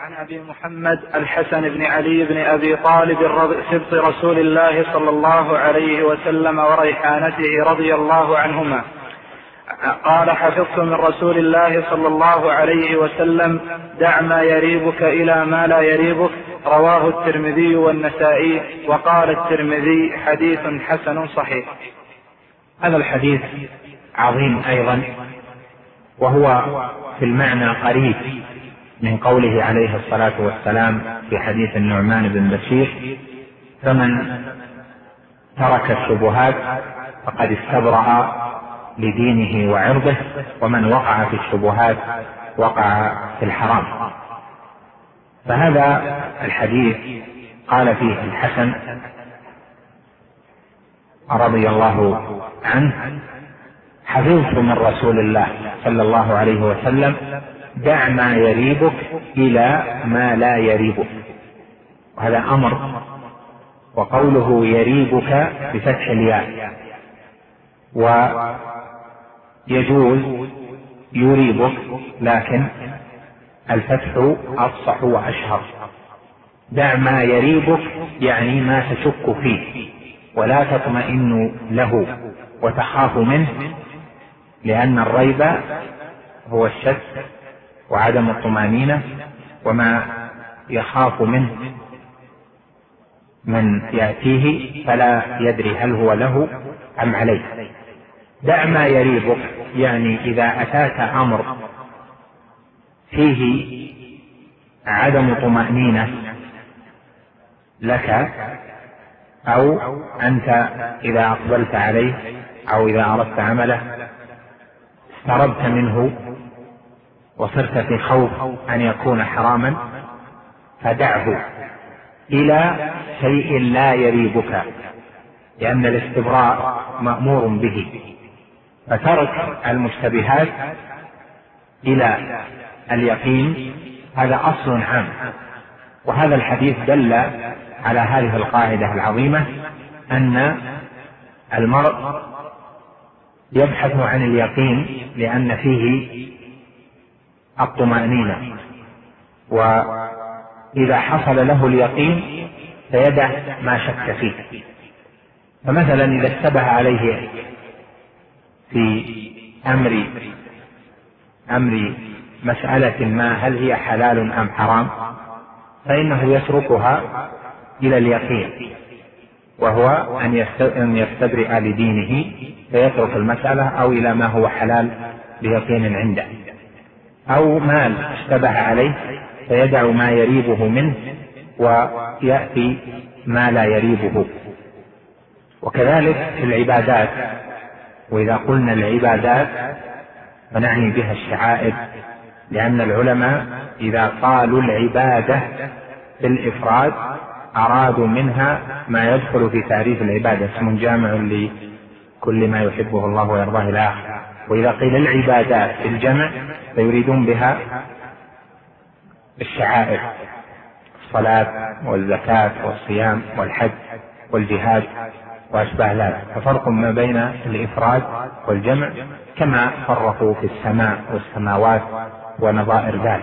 عن أبي محمد الحسن بن علي بن أبي طالب سبط رسول الله صلى الله عليه وسلم وريحانته رضي الله عنهما قال: حفظت من رسول الله صلى الله عليه وسلم: دع ما يريبك إلى ما لا يريبك. رواه الترمذي والنسائي. وقال الترمذي: حديث حسن صحيح. هذا الحديث عظيم أيضا، وهو في المعنى قريب من قوله عليه الصلاة والسلام في حديث النعمان بن بشير: فمن ترك الشبهات فقد استبرأ لدينه وعرضه، ومن وقع في الشبهات وقع في الحرام. فهذا الحديث قال فيه الحسن رضي الله عنه: حفظت من رسول الله صلى الله عليه وسلم: دع ما يريبك إلى ما لا يريبك. وهذا أمر، وقوله يريبك بفتح الياء، ويجوز يريبك، لكن الفتح أفصح وأشهر. دع ما يريبك يعني ما تشك فيه ولا تطمئن له وتخاف منه، لأن الريب هو الشك وعدم الطمأنينة، وما يخاف منه من يأتيه فلا يدري هل هو له أم عليه. دع ما يريبك يعني إذا أتاك أمر فيه عدم طمأنينة لك، أو أنت إذا أقبلت عليه أو إذا أردت عمله استربت منه وصرت في خوف أن يكون حراما، فدعه إلى شيء لا يريبك، لأن الاستبراء مأمور به. فترك المشتبهات إلى اليقين هذا أصل عام. وهذا الحديث دل على هذه القاعدة العظيمة، أن المرء يبحث عن اليقين لأن فيه الطمأنينة، وإذا حصل له اليقين فيدع ما شك فيه. فمثلا إذا اشتبه عليه في أمر مسألة ما هل هي حلال أم حرام، فإنه يتركها إلى اليقين، وهو أن يستبرئ لدينه فيترك المسألة، أو إلى ما هو حلال بيقين عنده. أو مال اشتبه عليه فيدع ما يريبه منه ويأتي ما لا يريبه. وكذلك في العبادات، وإذا قلنا العبادات فنعني بها الشعائر، لأن العلماء إذا قالوا العبادة بالإفراد أرادوا منها ما يدخل في تعريف العبادة، اسم جامع لكل ما يحبه الله ويرضاه إلى آخره. وإذا قيل العبادات في الجمع فيريدون بها الشعائر: الصلاة والزكاة والصيام والحج والجهاد وأشباه ذلك. ففرق ما بين الإفراد والجمع، كما فرقوا في السماء والسماوات ونظائر ذلك.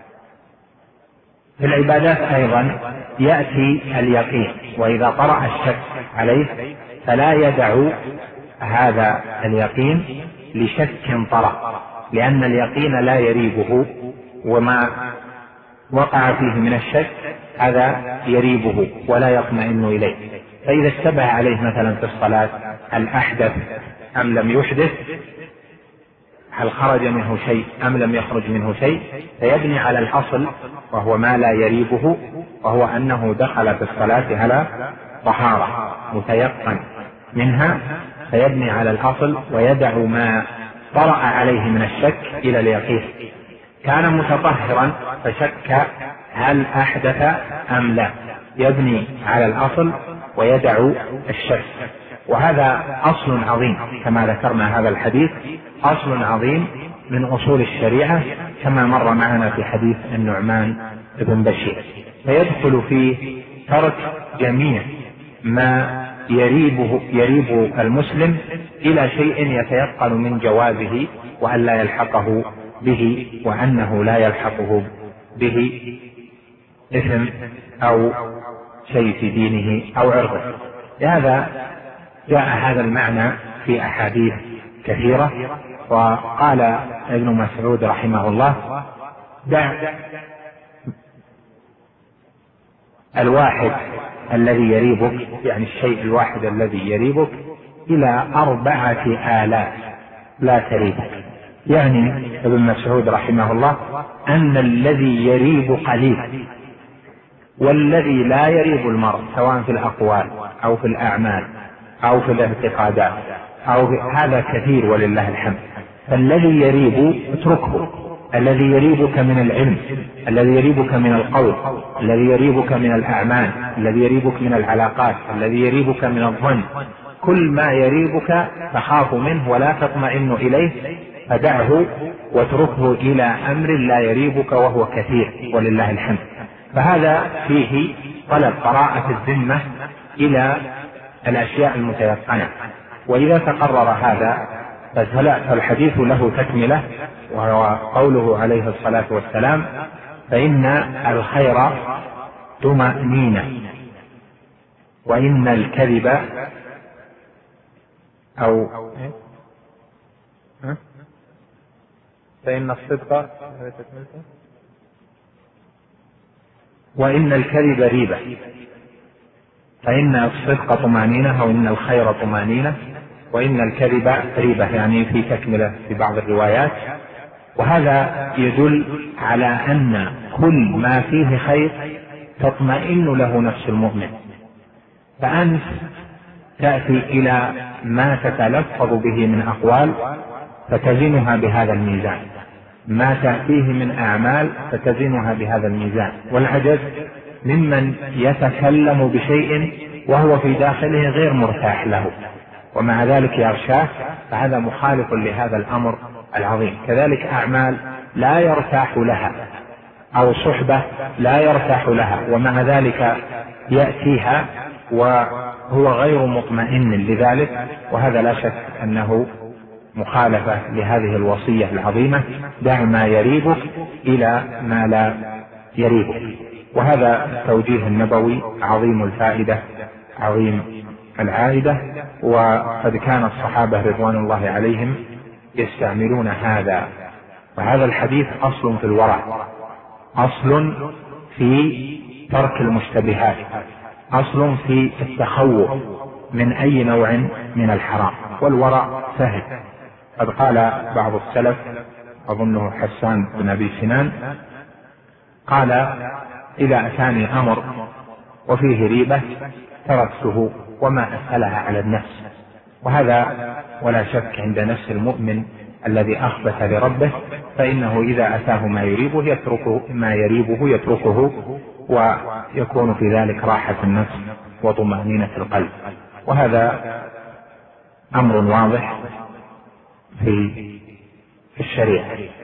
في العبادات أيضا يأتي اليقين، وإذا طرأ الشك عليه فلا يدع هذا اليقين لشك طرأ، لأن اليقين لا يريبه، وما وقع فيه من الشك هذا يريبه ولا يطمئن إليه. فإذا اشتبه عليه مثلا في الصلاة هل أحدث أم لم يحدث، هل خرج منه شيء أم لم يخرج منه شيء، فيبني على الأصل وهو ما لا يريبه، وهو أنه دخل في الصلاة على طهارة متيقن منها، فيبني على الأصل ويدع ما طرأ عليه من الشك إلى اليقين. كان متطهرا فشك هل أحدث أم لا، يبني على الأصل ويدع الشك. وهذا أصل عظيم، كما ذكرنا هذا الحديث أصل عظيم من أصول الشريعة، كما مر معنا في حديث النعمان بن بشير. فيدخل فيه ترك جميع ما يريب المسلم إلى شيء يتيقن من جوازه وأن لا يلحقه به، وأنه لا يلحقه به إثم أو شيء في دينه أو عرضه. لهذا جاء هذا المعنى في أحاديث كثيرة. وقال ابن مسعود رحمه الله: دع الواحد الذي يريبك، يعني الشيء الواحد الذي يريبك، إلى 4,000 لا تريبك. يعني ابن مسعود رحمه الله أن الذي يريب قليل، والذي لا يريب المرء سواء في الأقوال أو في الأعمال أو في الاعتقادات أو في هذا كثير ولله الحمد. فالذي يريب اتركه، الذي يريبك من العلم، الذي يريبك من القول، الذي يريبك من الأعمال، الذي يريبك من العلاقات، الذي يريبك من الظن، كل ما يريبك تخاف منه ولا تطمئن إليه فدعه واتركه إلى أمر لا يريبك وهو كثير ولله الحمد. فهذا فيه طلب براءة الذمة إلى الأشياء المتيقنة. وإذا تقرر هذا فالحديث له تكملة، وهو قوله عليه الصلاة والسلام: فإن الخير طمأنينة، وإن الكذب أو فإن الصدق وإن الكذب ريبة، فإن الصدق طمأنينة، وإن الخير طمأنينة، وإن الكذب ريبة، يعني في تكملة في بعض الروايات. وهذا يدل على أن كل ما فيه خير تطمئن له نفس المؤمن. فأنت تأتي إلى ما تتلفظ به من أقوال فتزنها بهذا الميزان، ما تأتيه من أعمال فتزنها بهذا الميزان. والعجز ممن يتكلم بشيء وهو في داخله غير مرتاح له ومع ذلك يغشاه، فهذا مخالف لهذا الأمر العظيم. كذلك أعمال لا يرتاح لها، أو صحبة لا يرتاح لها ومع ذلك يأتيها وهو غير مطمئن لذلك، وهذا لا شك أنه مخالفة لهذه الوصية العظيمة: دع ما يريبك إلى ما لا يريبك. وهذا التوجيه النبوي عظيم الفائدة عظيم العائدة، وقد كان الصحابة رضوان الله عليهم يستعملون هذا. وهذا الحديث أصل في الورع، أصل في ترك المشتبهات، أصل في التخوف من أي نوع من الحرام. والورع سهل. قد قال بعض السلف، أظنه حسان بن أبي سنان، قال: إذا أتاني أمر وفيه ريبة تركته وما أسألها على النفس. وهذا ولا شك عند نفس المؤمن الذي أخبت لربه، فإنه إذا أتاه ما يريبه يتركه ويكون في ذلك راحة النفس وطمأنينة القلب. وهذا أمر واضح في الشريعة.